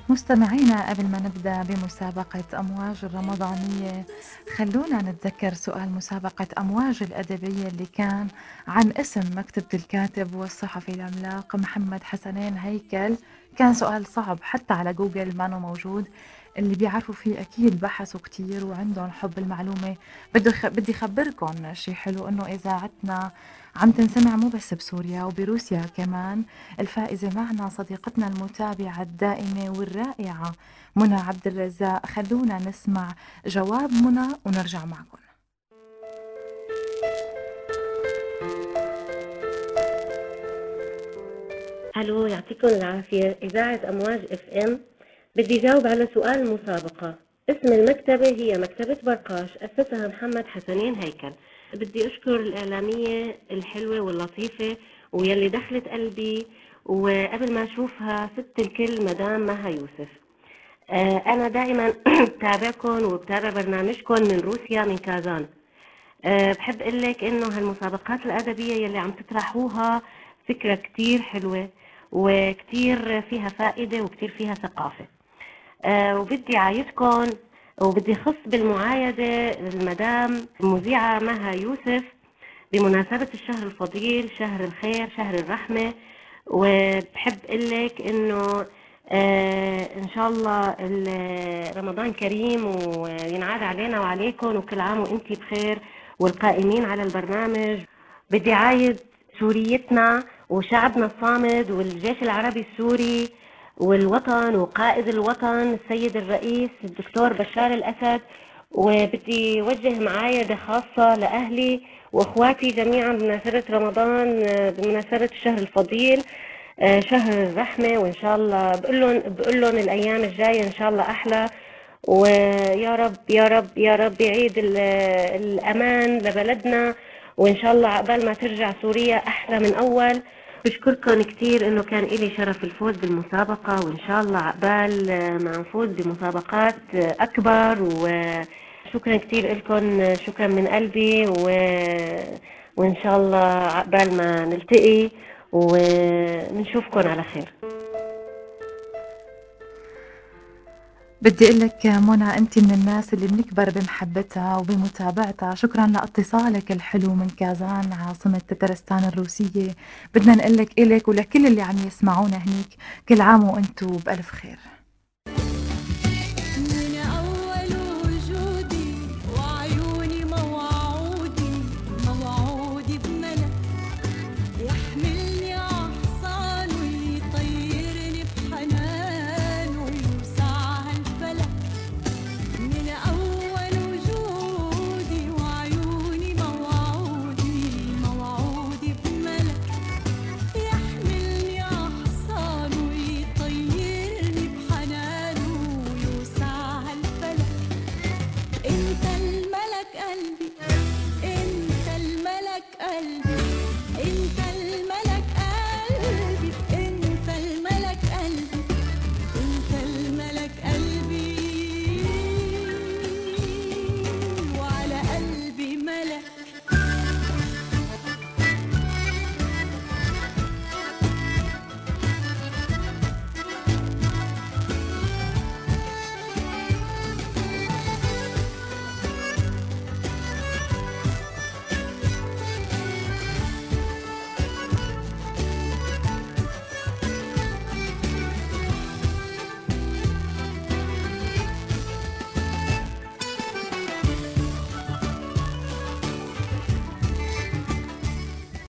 مستمعينا قبل ما نبدأ بمسابقة أمواج الرمضانية خلونا نتذكر سؤال مسابقة أمواج الأدبية اللي كان عن اسم مكتبة الكاتب والصحفي العملاق محمد حسنين هيكل. كان سؤال صعب حتى على جوجل ما موجود. اللي بيعرفوا فيه أكيد بحثوا كتير وعندهم حب المعلومة. بدي خبركن شي حلو إنه إذاعتنا عم تنسمع مو بس بسوريا وبروسيا كمان. الفائزة معنا صديقتنا المتابعة الدائمة والرائعة منى عبد الرزاق. خلونا نسمع جواب منى ونرجع معكم. الو، يعطيكم العافية. إذاعة أمواج اف ام. بدي جاوب على سؤال المسابقة. اسم المكتبة هي مكتبة برقاش، أسسها محمد حسنين هيكل. بدي أشكر الإعلامية الحلوة واللطيفة ويلي دخلت قلبي، وقبل ما أشوفها ست الكل مدام مها يوسف. أنا دائما بتابعكم وبتابع برنامجكم من روسيا، من كازان. بحب أقول لك إنه هالمسابقات الأدبية يلي عم تطرحوها فكرة كتير حلوة وكتير فيها فائدة وكتير فيها ثقافة. وبدي عايدكم وبدي خص بالمعايدة المدام المذيعة مها يوسف بمناسبة الشهر الفضيل، شهر الخير، شهر الرحمة. وبحب أقول لك إنه إن شاء الله رمضان كريم وينعاد علينا وعليكم، وكل عام وإنتي بخير والقائمين على البرنامج. بدي عايد سوريتنا وشعبنا الصامد والجيش العربي السوري والوطن وقائد الوطن السيد الرئيس الدكتور بشار الأسد. وبدي وجه معايدة خاصة لأهلي وأخواتي جميعا بمناسبة رمضان، بمناسبة الشهر الفضيل، شهر الرحمة. وإن شاء الله بقول لهم الأيام الجاية إن شاء الله أحلى. ويا رب يا رب يا رب يعيد الأمان لبلدنا، وإن شاء الله عقبال ما ترجع سوريا أحلى من أول. بشكركم كتير إنه كان إلي شرف الفوز بالمسابقة، وإن شاء الله عقبال ما نفوز بمسابقات أكبر. وشكرا كتير لكم، شكرا من قلبي. وإن شاء الله عقبال ما نلتقي ونشوفكم على خير. بدي أقول لك منى أنت من الناس اللي بنكبر بمحبتها وبمتابعتها. شكرا لاتصالك الحلو من كازان عاصمة تترستان الروسية. بدنا نقول لك إلك ولكل اللي عم يسمعونا هنيك كل عام وأنتم بألف خير.